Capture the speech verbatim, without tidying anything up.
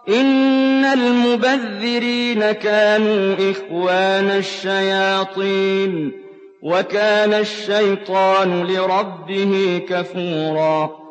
إِنَّ الْمُبَذِّرِينَ كَانُوا إِخْوَانَ الشَّيَاطِينِ ۖ وَكَانَ الشَّيْطَانُ لِرَبِّهِ كَفُورًا